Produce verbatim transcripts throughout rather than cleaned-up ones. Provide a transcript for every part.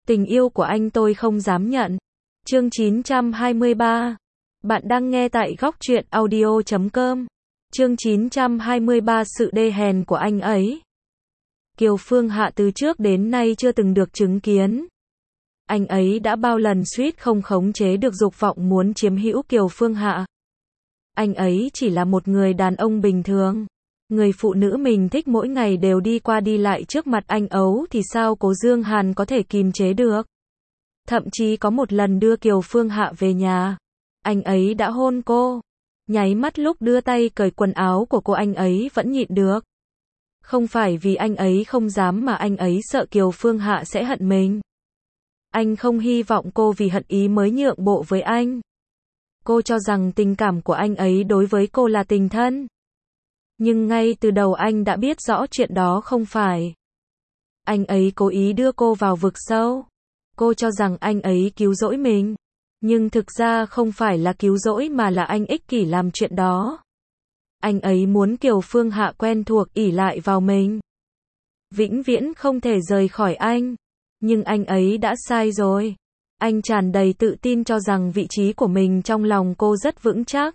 Tình yêu của anh tôi không dám nhận. Chương chín trăm hai mươi ba. Bạn đang nghe tại góc truyện audio chấm com. Chương chín trăm hai mươi ba. Sự đê hèn của anh ấy. Kiều Phương Hạ từ trước đến nay chưa từng được chứng kiến. Anh ấy đã bao lần suýt không khống chế được dục vọng muốn chiếm hữu Kiều Phương Hạ. Anh ấy chỉ là một người đàn ông bình thường. Người phụ nữ mình thích mỗi ngày đều đi qua đi lại trước mặt anh ấu thì sao Cố Dương Hàn có thể kìm chế được. Thậm chí có một lần đưa Kiều Phương Hạ về nhà. Anh ấy đã hôn cô. Nháy mắt lúc đưa tay cởi quần áo của cô anh ấy vẫn nhịn được. Không phải vì anh ấy không dám mà anh ấy sợ Kiều Phương Hạ sẽ hận mình. Anh không hy vọng cô vì hận ý mới nhượng bộ với anh. Cô cho rằng tình cảm của anh ấy đối với cô là tình thân. Nhưng ngay từ đầu anh đã biết rõ chuyện đó không phải. Anh ấy cố ý đưa cô vào vực sâu. Cô cho rằng anh ấy cứu rỗi mình. Nhưng thực ra không phải là cứu rỗi mà là anh ích kỷ làm chuyện đó. Anh ấy muốn Kiều Phương Hạ quen thuộc ỷ lại vào mình. Vĩnh viễn không thể rời khỏi anh. Nhưng anh ấy đã sai rồi. Anh tràn đầy tự tin cho rằng vị trí của mình trong lòng cô rất vững chắc.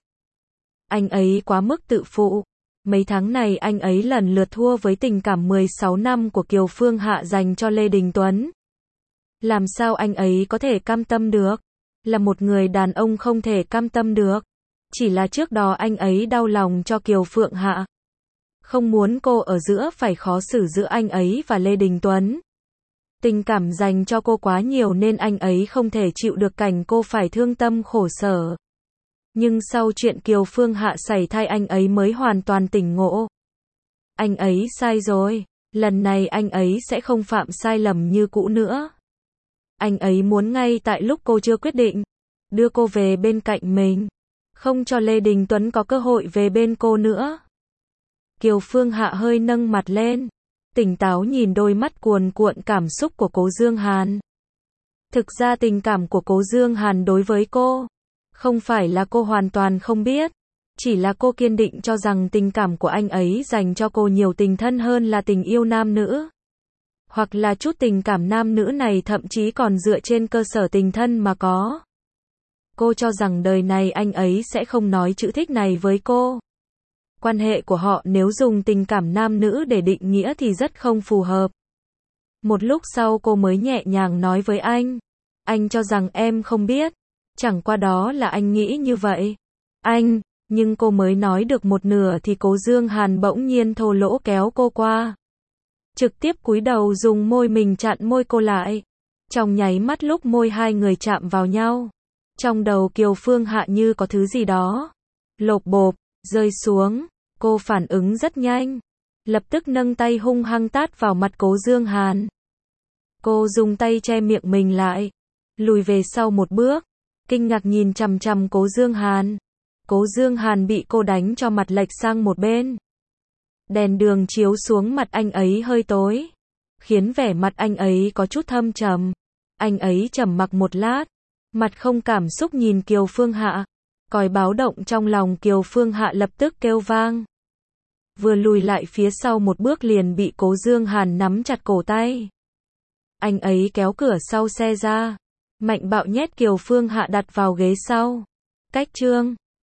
Anh ấy quá mức tự phụ. Mấy tháng này anh ấy lần lượt thua với tình cảm mười sáu năm của Kiều Phương Hạ dành cho Lê Đình Tuấn. Làm sao anh ấy có thể cam tâm được? Là một người đàn ông không thể cam tâm được. Chỉ là trước đó anh ấy đau lòng cho Kiều Phương Hạ. Không muốn cô ở giữa phải khó xử giữa anh ấy và Lê Đình Tuấn. Tình cảm dành cho cô quá nhiều nên anh ấy không thể chịu được cảnh cô phải thương tâm khổ sở. Nhưng sau chuyện Kiều Phương Hạ sảy thai anh ấy mới hoàn toàn tỉnh ngộ. Anh ấy sai rồi. Lần này anh ấy sẽ không phạm sai lầm như cũ nữa. Anh ấy muốn ngay tại lúc cô chưa quyết định, đưa cô về bên cạnh mình. Không cho Lê Đình Tuấn có cơ hội về bên cô nữa. Kiều Phương Hạ hơi nâng mặt lên. Tỉnh táo nhìn đôi mắt cuồn cuộn cảm xúc của Cố Dương Hàn. Thực ra tình cảm của Cố Dương Hàn đối với cô. Không phải là cô hoàn toàn không biết. Chỉ là cô kiên định cho rằng tình cảm của anh ấy dành cho cô nhiều tình thân hơn là tình yêu nam nữ. Hoặc là chút tình cảm nam nữ này thậm chí còn dựa trên cơ sở tình thân mà có. Cô cho rằng đời này anh ấy sẽ không nói chữ thích này với cô. Quan hệ của họ nếu dùng tình cảm nam nữ để định nghĩa thì rất không phù hợp. Một lúc sau cô mới nhẹ nhàng nói với anh. Anh cho rằng em không biết. Chẳng qua đó là anh nghĩ như vậy. Anh, nhưng cô mới nói được một nửa thì Cố Dương Hàn bỗng nhiên thô lỗ kéo cô qua. Trực tiếp cúi đầu dùng môi mình chặn môi cô lại. Trong nháy mắt lúc môi hai người chạm vào nhau. Trong đầu Kiều Phương Hạ như có thứ gì đó. Lộp bộp, rơi xuống. Cô phản ứng rất nhanh. Lập tức nâng tay hung hăng tát vào mặt Cố Dương Hàn. Cô dùng tay che miệng mình lại. Lùi về sau một bước. Kinh ngạc nhìn chằm chằm Cố Dương Hàn. Cố Dương Hàn bị cô đánh cho mặt lệch sang một bên. Đèn đường chiếu xuống mặt anh ấy hơi tối. Khiến vẻ mặt anh ấy có chút thâm trầm. Anh ấy trầm mặc một lát. Mặt không cảm xúc nhìn Kiều Phương Hạ. Còi báo động trong lòng Kiều Phương Hạ lập tức kêu vang. Vừa lùi lại phía sau một bước liền bị Cố Dương Hàn nắm chặt cổ tay. Anh ấy kéo cửa sau xe ra. Mạnh bạo nhét Kiều Phương Hạ đặt vào ghế sau. Cách chương.